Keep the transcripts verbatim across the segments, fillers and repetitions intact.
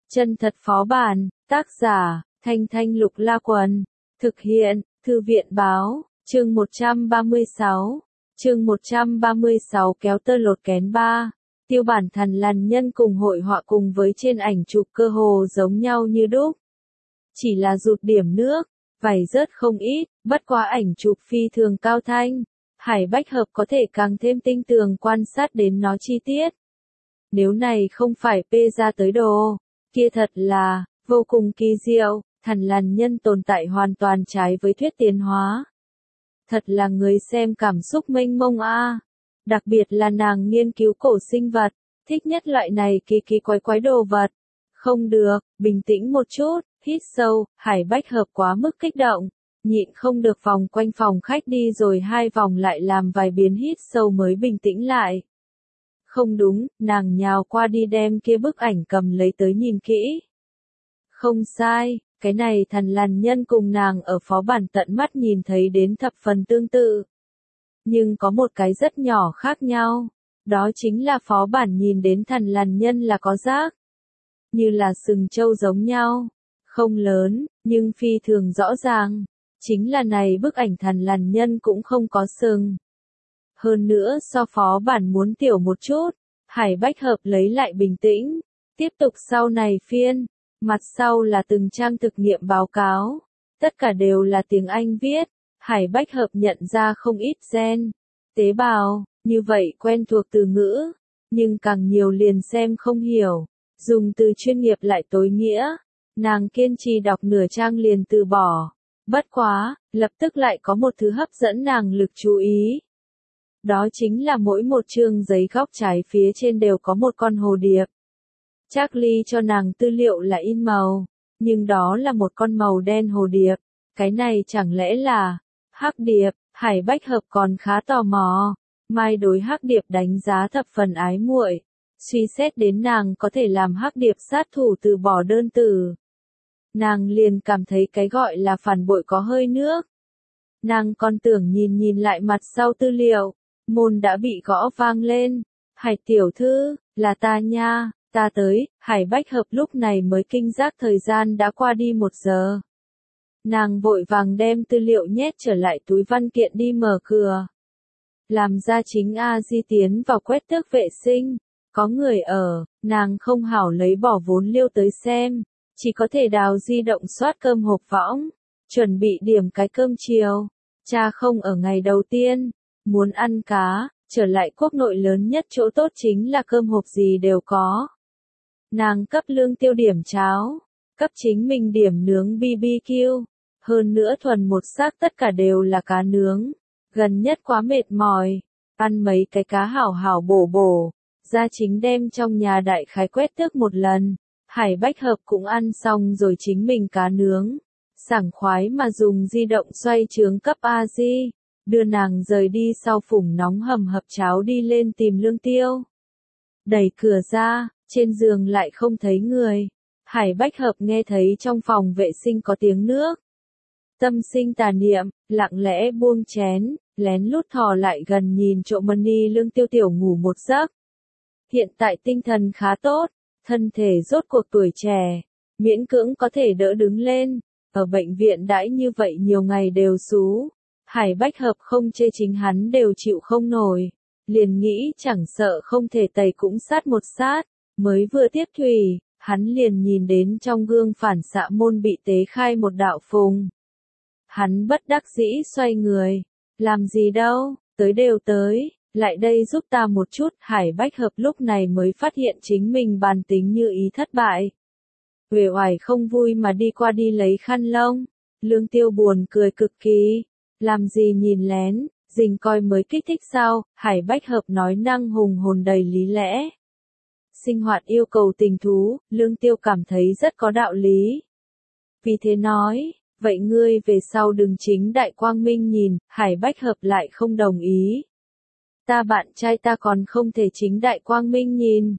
Chân thật phó bản, tác giả, Thanh Thanh Lục La Quần, thực hiện, Thư viện báo, chương một trăm ba mươi sáu, chương một trăm ba mươi sáu kéo tơ lột kén ba, tiêu bản thần lằn nhân cùng hội họa cùng với trên ảnh chụp cơ hồ giống nhau như đúc. Chỉ là rụt điểm nước, vảy rớt không ít, bất quá ảnh chụp phi thường cao thanh, Hải Bách Hợp có thể càng thêm tinh tường quan sát đến nó chi tiết. Nếu này không phải pê ra tới đồ, kia thật là, vô cùng kỳ diệu, thần lằn nhân tồn tại hoàn toàn trái với thuyết tiến hóa. Thật là người xem cảm xúc mênh mông a. À. Đặc biệt là nàng nghiên cứu cổ sinh vật, thích nhất loại này kỳ kỳ quái quái đồ vật. Không được, bình tĩnh một chút, hít sâu, Hải Bách Hợp quá mức kích động, nhịn không được vòng quanh phòng khách đi rồi hai vòng lại làm vài biến hít sâu mới bình tĩnh lại. Không đúng, nàng nhào qua đi đem kia bức ảnh cầm lấy tới nhìn kỹ. Không sai, cái này thần lằn nhân cùng nàng ở phó bản tận mắt nhìn thấy đến thập phần tương tự. Nhưng có một cái rất nhỏ khác nhau, đó chính là phó bản nhìn đến thần lằn nhân là có rác. Như là sừng trâu giống nhau, không lớn, nhưng phi thường rõ ràng, chính là này bức ảnh thần lằn nhân cũng không có sừng. Hơn nữa so phó bản muốn tiểu một chút, Hải Bách Hợp lấy lại bình tĩnh, tiếp tục sau này phiên, mặt sau là từng trang thực nghiệm báo cáo, tất cả đều là tiếng Anh viết, Hải Bách Hợp nhận ra không ít gen, tế bào, như vậy quen thuộc từ ngữ, nhưng càng nhiều liền xem không hiểu, dùng từ chuyên nghiệp lại tối nghĩa, nàng kiên trì đọc nửa trang liền từ bỏ, bất quá, lập tức lại có một thứ hấp dẫn nàng lực chú ý. Đó chính là mỗi một chương giấy góc trái phía trên đều có một con hồ điệp. Charlie cho nàng tư liệu là in màu, nhưng đó là một con màu đen hồ điệp. Cái này chẳng lẽ là hắc điệp? Hải Bách Hợp còn khá tò mò. Mai đối hắc điệp đánh giá thập phần ái muội, suy xét đến nàng có thể làm hắc điệp sát thủ từ bỏ đơn từ. Nàng liền cảm thấy cái gọi là phản bội có hơi nước. Nàng còn tưởng nhìn nhìn lại mặt sau tư liệu. Môn đã bị gõ vang lên. Hải tiểu thư, là ta nha, ta tới. Hải Bách Hợp lúc này mới kinh giác thời gian đã qua đi một giờ. Nàng vội vàng đem tư liệu nhét trở lại túi văn kiện đi mở cửa. Làm ra chính A Di tiến vào quét tước vệ sinh. Có người ở, nàng không hảo lấy bỏ vốn liêu tới xem. Chỉ có thể đào di động soát cơm hộp võng. Chuẩn bị điểm cái cơm chiều. Cha không ở ngày đầu tiên. Muốn ăn cá, trở lại quốc nội lớn nhất chỗ tốt chính là cơm hộp gì đều có. Nàng cấp Lương Tiêu điểm cháo, cấp chính mình điểm nướng bê bê kiu, hơn nữa thuần một xác tất cả đều là cá nướng. Gần nhất quá mệt mỏi, ăn mấy cái cá hảo hảo bổ bổ, gia chính đem trong nhà đại khái quét tước một lần. Hải Bách Hợp cũng ăn xong rồi chính mình cá nướng, sảng khoái mà dùng di động xoay trướng cấp A Di. Đưa nàng rời đi sau phủng nóng hầm hập cháo đi lên tìm Lương Tiêu. Đẩy cửa ra, trên giường lại không thấy người. Hải Bách Hợp nghe thấy trong phòng vệ sinh có tiếng nước. Tâm sinh tà niệm, lặng lẽ buông chén, lén lút thò lại gần nhìn trộm Mani Lương Tiêu tiểu ngủ một giấc. Hiện tại tinh thần khá tốt, thân thể rốt cuộc tuổi trẻ, miễn cưỡng có thể đỡ đứng lên. Ở bệnh viện đãi như vậy nhiều ngày đều xú. Hải Bách Hợp không chê chính hắn đều chịu không nổi, liền nghĩ chẳng sợ không thể tẩy cũng sát một sát, mới vừa tiếp thủy, hắn liền nhìn đến trong gương phản xạ môn bị tế khai một đạo phùng. Hắn bất đắc dĩ xoay người, làm gì đâu, tới đều tới, lại đây giúp ta một chút. Hải Bách Hợp lúc này mới phát hiện chính mình bàn tính như ý thất bại. Uể oải không vui mà đi qua đi lấy khăn lông, Lương Tiêu buồn cười cực kỳ. Làm gì nhìn lén, dình coi mới kích thích sao? Hải Bách Hợp nói năng hùng hồn đầy lý lẽ. Sinh hoạt yêu cầu tình thú, Lương Tiêu cảm thấy rất có đạo lý. Vì thế nói, vậy ngươi về sau đừng chính đại quang minh nhìn. Hải Bách Hợp lại không đồng ý. Ta bạn trai ta còn không thể chính đại quang minh nhìn.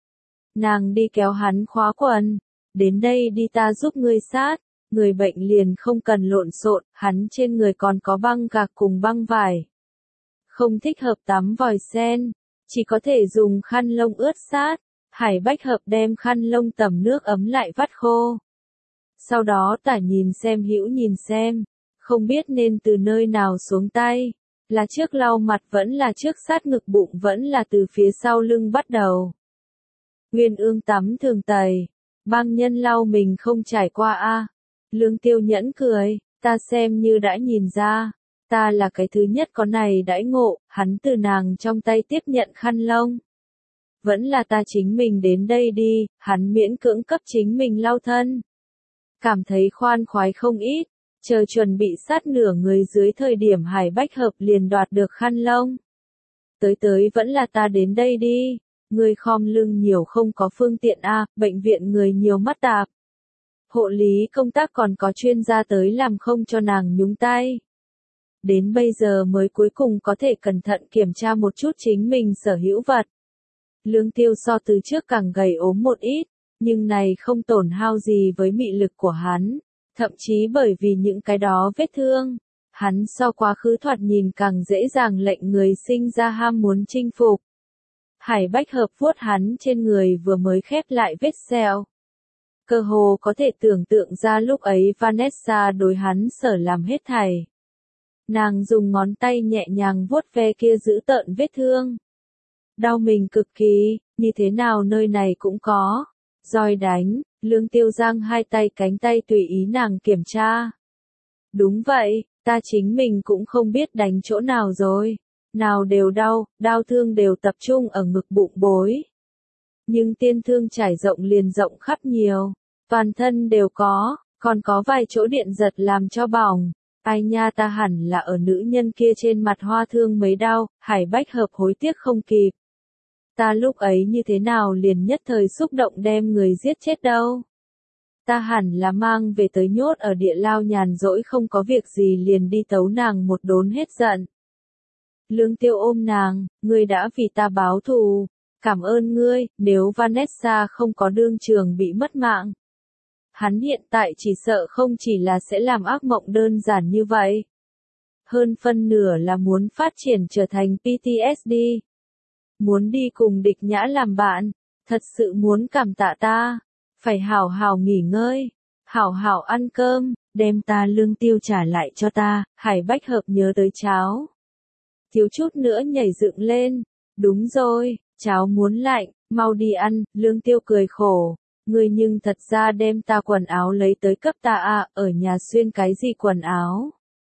Nàng đi kéo hắn khóa quần, đến đây đi ta giúp ngươi sát. Người bệnh liền không cần lộn xộn, hắn trên người còn có băng gạc cùng băng vải. Không thích hợp tắm vòi sen, chỉ có thể dùng khăn lông ướt sát. Hải Bách Hợp đem khăn lông tẩm nước ấm lại vắt khô. Sau đó tả nhìn xem hữu nhìn xem, không biết nên từ nơi nào xuống tay, là trước lau mặt vẫn là trước sát ngực bụng vẫn là từ phía sau lưng bắt đầu. Nguyên Ương tắm thường tẩy, băng nhân lau mình không trải qua a. Lương Tiêu Nhẫn cười, ta xem như đã nhìn ra, ta là cái thứ nhất có này đãi ngộ, hắn từ nàng trong tay tiếp nhận khăn lông. Vẫn là ta chính mình đến đây đi, hắn miễn cưỡng cấp chính mình lau thân. Cảm thấy khoan khoái không ít, chờ chuẩn bị sát nửa người dưới thời điểm Hải Bách Hợp liền đoạt được khăn lông. Tới tới vẫn là ta đến đây đi, người khom lưng nhiều không có phương tiện a, bệnh viện người nhiều mắt tạp. Hộ lý công tác còn có chuyên gia tới làm không cho nàng nhúng tay. Đến bây giờ mới cuối cùng có thể cẩn thận kiểm tra một chút chính mình sở hữu vật. Lương Tiêu so từ trước càng gầy ốm một ít, nhưng này không tổn hao gì với mị lực của hắn, thậm chí bởi vì những cái đó vết thương, hắn so quá khứ thoạt nhìn càng dễ dàng lệnh người sinh ra ham muốn chinh phục. Hải Bách Hợp vuốt hắn trên người vừa mới khép lại vết sẹo. Cơ hồ có thể tưởng tượng ra lúc ấy Vanessa đối hắn sở làm hết thảy. Nàng dùng ngón tay nhẹ nhàng vuốt ve kia giữ tợn vết thương. Đau mình cực kỳ, như thế nào nơi này cũng có. Roi đánh, Lương Tiêu giang hai tay cánh tay tùy ý nàng kiểm tra. Đúng vậy, ta chính mình cũng không biết đánh chỗ nào rồi. Nào đều đau, đau thương đều tập trung ở ngực bụng bối. Nhưng tiên thương trải rộng liền rộng khắp nhiều, toàn thân đều có, còn có vài chỗ điện giật làm cho bỏng. Ai nha, ta hẳn là ở nữ nhân kia trên mặt hoa thương mấy đau, Hải Bách Hợp hối tiếc không kịp. Ta lúc ấy như thế nào liền nhất thời xúc động đem người giết chết đâu. Ta hẳn là mang về tới nhốt ở địa lao nhàn rỗi không có việc gì liền đi tấu nàng một đốn hết giận. Lương Tiêu ôm nàng, ngươi đã vì ta báo thù, cảm ơn ngươi, nếu Vanessa không có đương trường bị mất mạng. Hắn hiện tại chỉ sợ không chỉ là sẽ làm ác mộng đơn giản như vậy. Hơn phân nửa là muốn phát triển trở thành pê tê ét đê. Muốn đi cùng địch nhã làm bạn, thật sự muốn cảm tạ ta, phải hảo hảo nghỉ ngơi, hảo hảo ăn cơm, đem ta Lương Tiêu trả lại cho ta. Hải Bách Hợp nhớ tới cháo, thiếu chút nữa nhảy dựng lên, đúng rồi, cháo muốn lạnh, mau đi ăn. Lương Tiêu cười khổ, ngươi nhưng thật ra đem ta quần áo lấy tới cấp ta à, ở nhà xuyên cái gì quần áo.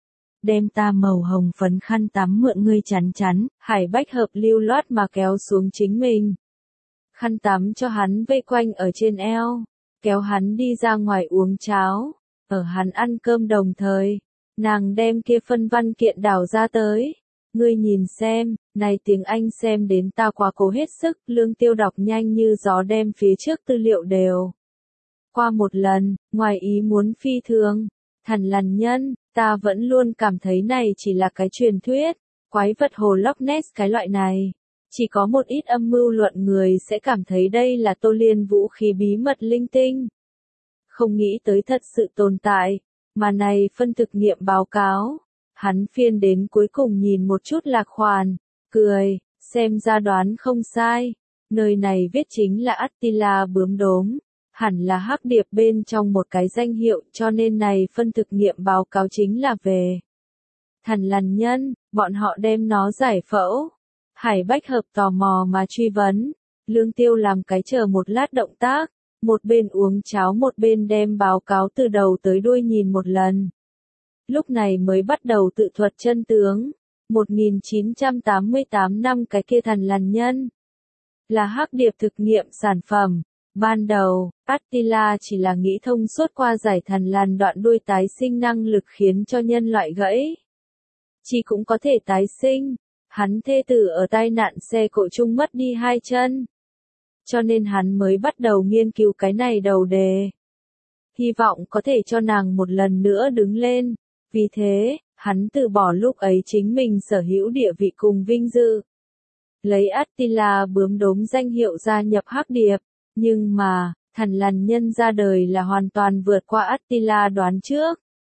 Đem ta màu hồng phấn khăn tắm mượn ngươi chắn chắn. Hải Bách Hợp lưu loát mà kéo xuống chính mình. Khăn tắm cho hắn vây quanh ở trên eo, kéo hắn đi ra ngoài uống cháo. Ở hắn ăn cơm đồng thời, nàng đem kia phân văn kiện đảo ra tới. Ngươi nhìn xem, này tiếng Anh xem đến ta quá cố hết sức. Lương Tiêu đọc nhanh như gió đem phía trước tư liệu đều qua một lần, ngoài ý muốn phi thường. Thần lằn nhân, ta vẫn luôn cảm thấy này chỉ là cái truyền thuyết, quái vật hồ Loch Ness cái loại này. Chỉ có một ít âm mưu luận người sẽ cảm thấy đây là Tô Liên vũ khí bí mật linh tinh. Không nghĩ tới thật sự tồn tại, mà này phân thực nghiệm báo cáo. Hắn phiên đến cuối cùng nhìn một chút lạc khoản, cười, xem ra đoán không sai. Nơi này viết chính là Attila bướm đốm. Hẳn là hắc điệp bên trong một cái danh hiệu, cho nên này phân thực nghiệm báo cáo chính là về thần lằn nhân, bọn họ đem nó giải phẫu. Hải Bách Hợp tò mò mà truy vấn, Lương Tiêu làm cái chờ một lát động tác, một bên uống cháo một bên đem báo cáo từ đầu tới đuôi nhìn một lần. Lúc này mới bắt đầu tự thuật chân tướng. một nghìn chín trăm tám mươi tám năm cái kia thần lằn nhân là hắc điệp thực nghiệm sản phẩm. Ban đầu, Attila chỉ là nghĩ thông suốt qua giải thần lằn đoạn đuôi tái sinh năng lực khiến cho nhân loại gãy. Chỉ cũng có thể tái sinh. Hắn thê tử ở tai nạn xe cộ chung mất đi hai chân. Cho nên hắn mới bắt đầu nghiên cứu cái này đầu đề. Hy vọng có thể cho nàng một lần nữa đứng lên. Vì thế, hắn từ bỏ lúc ấy chính mình sở hữu địa vị cùng vinh dự. Lấy Attila bướm đốm danh hiệu gia nhập hắc điệp. Nhưng mà, thần lằn nhân ra đời là hoàn toàn vượt qua Attila đoán trước.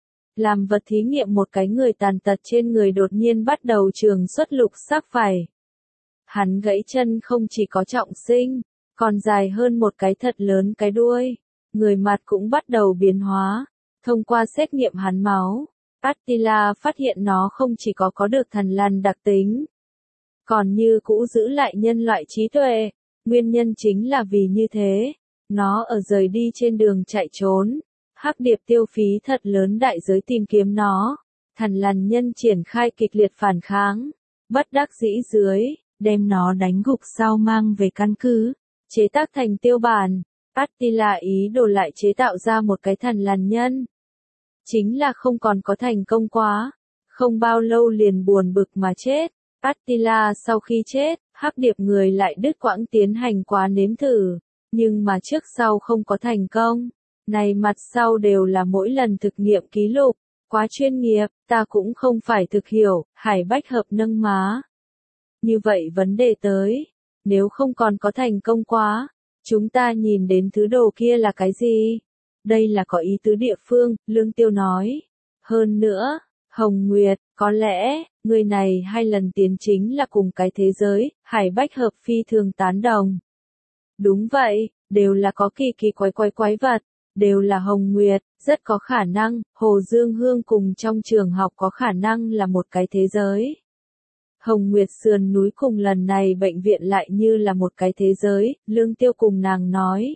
Làm vật thí nghiệm một cái người tàn tật trên người đột nhiên bắt đầu trường xuất lục sắc vảy. Hắn gãy chân không chỉ có trọng sinh, còn dài hơn một cái thật lớn cái đuôi. Người mặt cũng bắt đầu biến hóa. Thông qua xét nghiệm hắn máu, Attila phát hiện nó không chỉ có có được thần lằn đặc tính, còn như cũ giữ lại nhân loại trí tuệ. Nguyên nhân chính là vì như thế, nó ở rời đi trên đường chạy trốn. Hắc Điệp tiêu phí thật lớn đại giới tìm kiếm nó. Thần lằn nhân triển khai kịch liệt phản kháng. Bất đắc dĩ dưới, đem nó đánh gục sau mang về căn cứ, chế tác thành tiêu bản. Attila ý đồ lại chế tạo ra một cái thần lằn nhân. Chính là không còn có thành công quá. Không bao lâu liền buồn bực mà chết. Attila sau khi chết, Hắc Điệp người lại đứt quãng tiến hành quá nếm thử. Nhưng mà trước sau không có thành công. Này mặt sau đều là mỗi lần thực nghiệm ký lục. Quá chuyên nghiệp, ta cũng không phải thực hiểu. Hải Bách Hợp nâng má. Như vậy vấn đề tới. Nếu không còn có thành công quá, chúng ta nhìn đến thứ đồ kia là cái gì? Đây là có ý tứ địa phương, Lương Tiêu nói. Hơn nữa, Hồng Nguyệt, có lẽ, người này hai lần tiến chính là cùng cái thế giới. Hải Bách Hợp phi thường tán đồng. Đúng vậy, đều là có kỳ kỳ quái quái quái vật, đều là Hồng Nguyệt, rất có khả năng, Hồ Dương Hương cùng trong trường học có khả năng là một cái thế giới. Hồng Nguyệt sườn núi cùng lần này bệnh viện lại như là một cái thế giới, Lương Tiêu cùng nàng nói.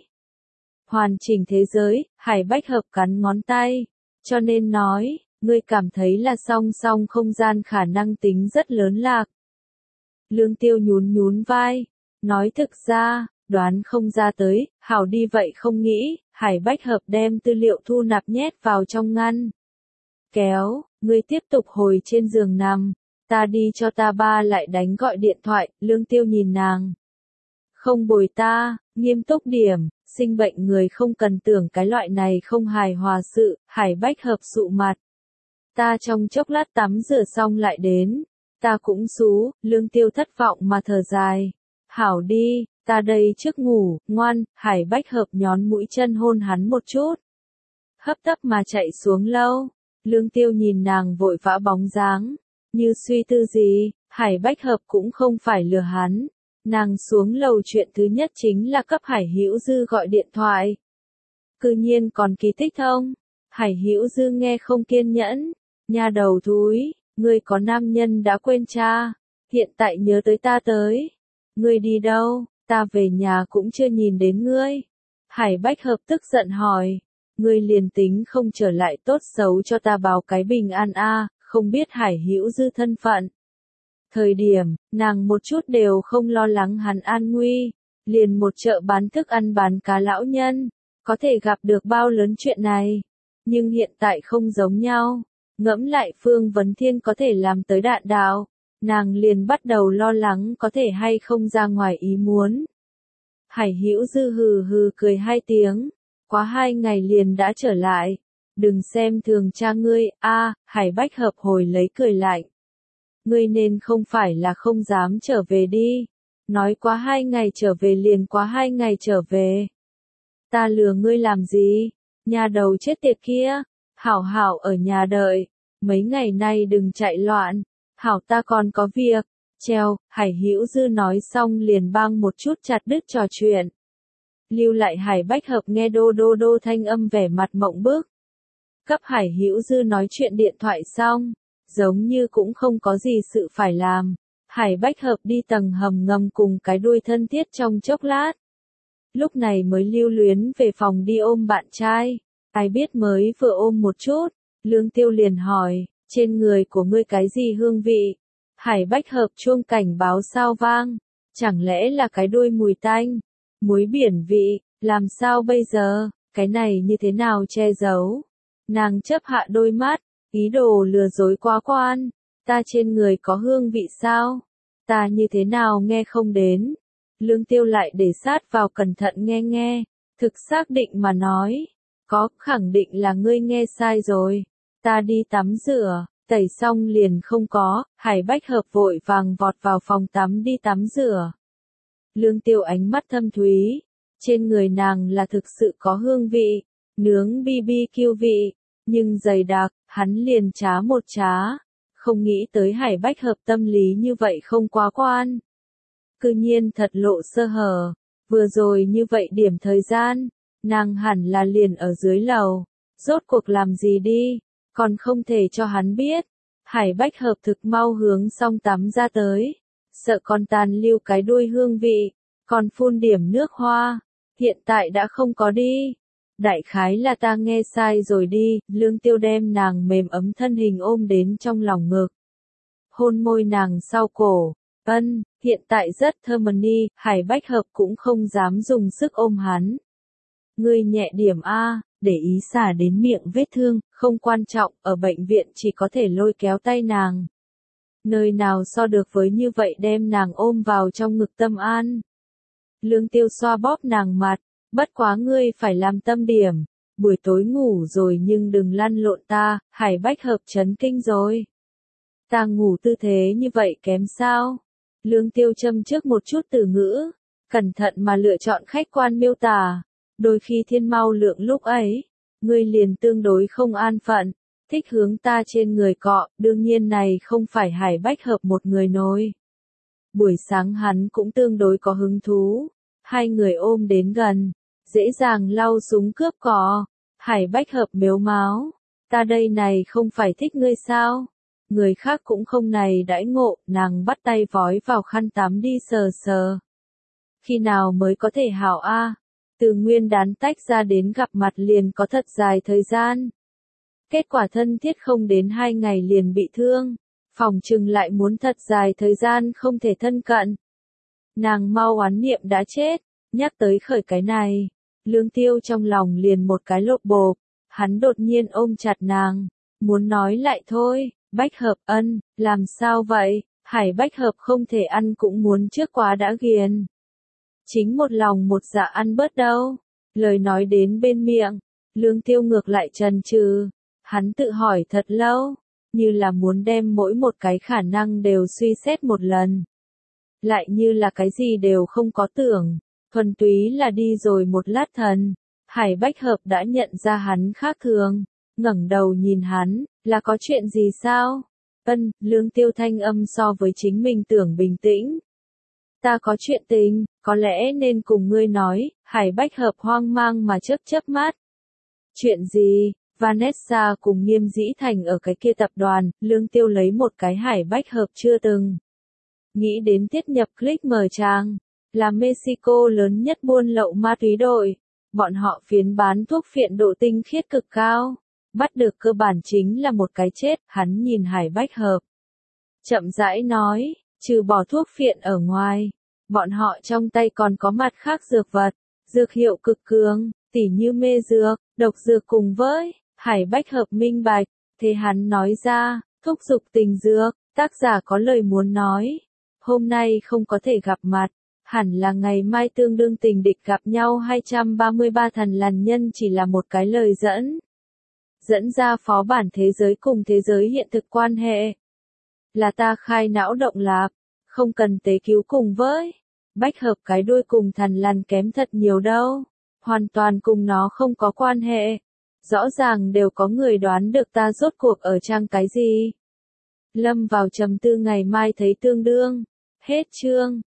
Hoàn chỉnh thế giới, Hải Bách Hợp cắn ngón tay, cho nên nói, ngươi cảm thấy là song song không gian khả năng tính rất lớn lạc. Lương Tiêu nhún nhún vai, nói thực ra, đoán không ra tới, hảo đi vậy không nghĩ. Hải Bách Hợp đem tư liệu thu nạp nhét vào trong ngăn. Kéo, ngươi tiếp tục hồi trên giường nằm, ta đi cho ta ba lại đánh gọi điện thoại. Lương Tiêu nhìn nàng. Không bồi ta, nghiêm túc điểm, sinh bệnh người không cần tưởng cái loại này không hài hòa sự. Hải Bách Hợp sụ mặt. Ta trong chốc lát tắm rửa xong lại đến, ta cũng xú. Lương Tiêu thất vọng mà thở dài. Hảo đi, ta đây trước ngủ, ngoan. Hải Bách Hợp nhón mũi chân hôn hắn một chút. Hấp tấp mà chạy xuống lâu. Lương Tiêu nhìn nàng vội vã bóng dáng, như suy tư gì. Hải Bách Hợp cũng không phải lừa hắn. Nàng xuống lầu chuyện thứ nhất chính là cấp Hải Hữu Dư gọi điện thoại. Cư nhiên còn kỳ tích thông. Hải Hữu Dư nghe không kiên nhẫn. Nhà đầu thúi, ngươi có nam nhân đã quên cha, hiện tại nhớ tới ta tới. Ngươi đi đâu? Ta về nhà cũng chưa nhìn đến ngươi. Hải Bách Hợp tức giận hỏi. Ngươi liền tính không trở lại tốt xấu cho ta báo cái bình an a, không biết Hải Hữu Dư thân phận. Thời điểm, nàng một chút đều không lo lắng hắn an nguy. Liền một chợ bán thức ăn bán cá lão nhân, có thể gặp được bao lớn chuyện này. Nhưng hiện tại không giống nhau. Ngẫm lại Phương Vấn Thiên có thể làm tới đạn đạo. Nàng liền bắt đầu lo lắng có thể hay không ra ngoài ý muốn. Hải Hữu Dư hừ hừ cười hai tiếng. Quá hai ngày liền đã trở lại. Đừng xem thường cha ngươi, a. Hải Bách Hợp hồi lấy cười lạnh. Ngươi nên không phải là không dám trở về đi. Nói quá hai ngày trở về liền quá hai ngày trở về. Ta lừa ngươi làm gì? Nhà đầu chết tiệt kia. Hảo hảo ở nhà đợi. Mấy ngày nay đừng chạy loạn. Hảo ta còn có việc. Treo, Hải Hữu Dư nói xong liền bang một chút chặt đứt trò chuyện. Lưu lại Hải Bách Hợp nghe đô đô đô thanh âm vẻ mặt mộng bức. Cấp Hải Hữu Dư nói chuyện điện thoại xong, giống như cũng không có gì sự phải làm. Hải Bách Hợp đi tầng hầm ngầm cùng cái đuôi thân thiết trong chốc lát. Lúc này mới lưu luyến về phòng đi ôm bạn trai. Ai biết mới vừa ôm một chút, Lương Tiêu liền hỏi, trên người của ngươi cái gì hương vị? Hải Bách Hợp chuông cảnh báo sao vang, chẳng lẽ là cái đuôi mùi tanh, muối biển vị, làm sao bây giờ, cái này như thế nào che giấu? Nàng chớp hạ đôi mắt, ý đồ lừa dối quá quan, ta trên người có hương vị sao? Ta như thế nào nghe không đến? Lương Tiêu lại để sát vào cẩn thận nghe nghe, thực xác định mà nói, có, khẳng định là ngươi nghe sai rồi. Ta đi tắm rửa, tẩy xong liền không có. Hải Bách Hợp vội vàng vọt vào phòng tắm đi tắm rửa. Lương Tiêu ánh mắt thâm thúy, trên người nàng là thực sự có hương vị, nướng bi bi kiu vị, nhưng dày đặc, hắn liền trá một trá, không nghĩ tới Hải Bách Hợp tâm lý như vậy không quá quan. Cư nhiên thật lộ sơ hở, Vừa rồi như vậy điểm thời gian, nàng hẳn là liền ở dưới lầu. Rốt cuộc làm gì đi, còn không thể cho hắn biết. Hải Bách Hợp thực mau hướng xong tắm ra tới. Sợ còn tàn lưu cái đuôi hương vị, còn phun điểm nước hoa. Hiện tại đã không có đi. Đại khái là ta nghe sai rồi đi, Lương Tiêu đem nàng mềm ấm thân hình ôm đến trong lòng ngực. Hôn môi nàng sau cổ, ân, hiện tại rất thơm đi, Hải Bách Hợp cũng không dám dùng sức ôm hắn. Ngươi nhẹ điểm a, để ý xả đến miệng vết thương, không quan trọng, ở bệnh viện chỉ có thể lôi kéo tay nàng. Nơi nào so được với như vậy đem nàng ôm vào trong ngực tâm an. Lương Tiêu xoa bóp nàng mặt, bất quá ngươi phải làm tâm điểm, buổi tối ngủ rồi nhưng đừng lăn lộn ta, Hải Bách Hợp chấn kinh rồi. Ta ngủ tư thế như vậy kém sao? Lương Tiêu châm trước một chút từ ngữ, cẩn thận mà lựa chọn khách quan miêu tả. Đôi khi thiên mau lượng lúc ấy, ngươi liền tương đối không an phận, thích hướng ta trên người cọ, đương nhiên này không phải Hải Bách Hợp một người nói. Buổi sáng hắn cũng tương đối có hứng thú, hai người ôm đến gần, dễ dàng lau súng cướp cọ. Hải Bách Hợp mếu máo, ta đây này không phải thích ngươi sao? Người khác cũng không này đãi ngộ, nàng bắt tay vói vào khăn tắm đi sờ sờ. Khi nào mới có thể hảo a? Từ nguyên đán tách ra đến gặp mặt liền có thật dài thời gian. Kết quả thân thiết không đến hai ngày liền bị thương, phòng trừng lại muốn thật dài thời gian không thể thân cận. Nàng mau oán niệm đã chết, nhắc tới khởi cái này, Lương Tiêu trong lòng liền một cái lột bộp, hắn đột nhiên ôm chặt nàng, muốn nói lại thôi. Bách Hợp ân, làm sao vậy, Hải Bách Hợp không thể ăn cũng muốn trước quá đã ghiền. Chính một lòng một dạ ăn bớt đâu, lời nói đến bên miệng, Lương Tiêu ngược lại chần chừ, hắn tự hỏi thật lâu, như là muốn đem mỗi một cái khả năng đều suy xét một lần. Lại như là cái gì đều không có tưởng, thuần túy là đi rồi một lát thần, Hải Bách Hợp đã nhận ra hắn khác thường. Ngẩng đầu nhìn hắn, là có chuyện gì sao? Ân, Lương Tiêu thanh âm so với chính mình tưởng bình tĩnh. Ta có chuyện tình, có lẽ nên cùng ngươi nói, Hải Bách Hợp hoang mang mà chớp chớp mắt. Chuyện gì? Vanessa cùng Nghiêm Dĩ Thành ở cái kia tập đoàn, Lương Tiêu lấy một cái Hải Bách Hợp chưa từng. Nghĩ đến tiết nhập click mở trang, là Mexico lớn nhất buôn lậu ma túy đội. Bọn họ phiến bán thuốc phiện độ tinh khiết cực cao. Bắt được cơ bản chính là một cái chết, hắn nhìn Hải Bách Hợp. Chậm rãi nói, trừ bỏ thuốc phiện ở ngoài, bọn họ trong tay còn có mặt khác dược vật, dược hiệu cực cường, tỉ như mê dược, độc dược cùng với, Hải Bách Hợp minh bạch, thế hắn nói ra, thúc giục tình dược, tác giả có lời muốn nói, hôm nay không có thể gặp mặt, hẳn là ngày mai tương đương tình địch gặp nhau hai trăm ba mươi ba thần lằn nhân chỉ là một cái lời dẫn. Dẫn ra phó bản thế giới cùng thế giới hiện thực quan hệ. Là ta khai não động lạp, không cần tế cứu cùng với. Bách Hợp cái đuôi cùng thần lằn kém thật nhiều đâu. Hoàn toàn cùng nó không có quan hệ. Rõ ràng đều có người đoán được ta rốt cuộc ở trang cái gì. Lâm vào trầm tư ngày mai thấy tương đương. Hết chương.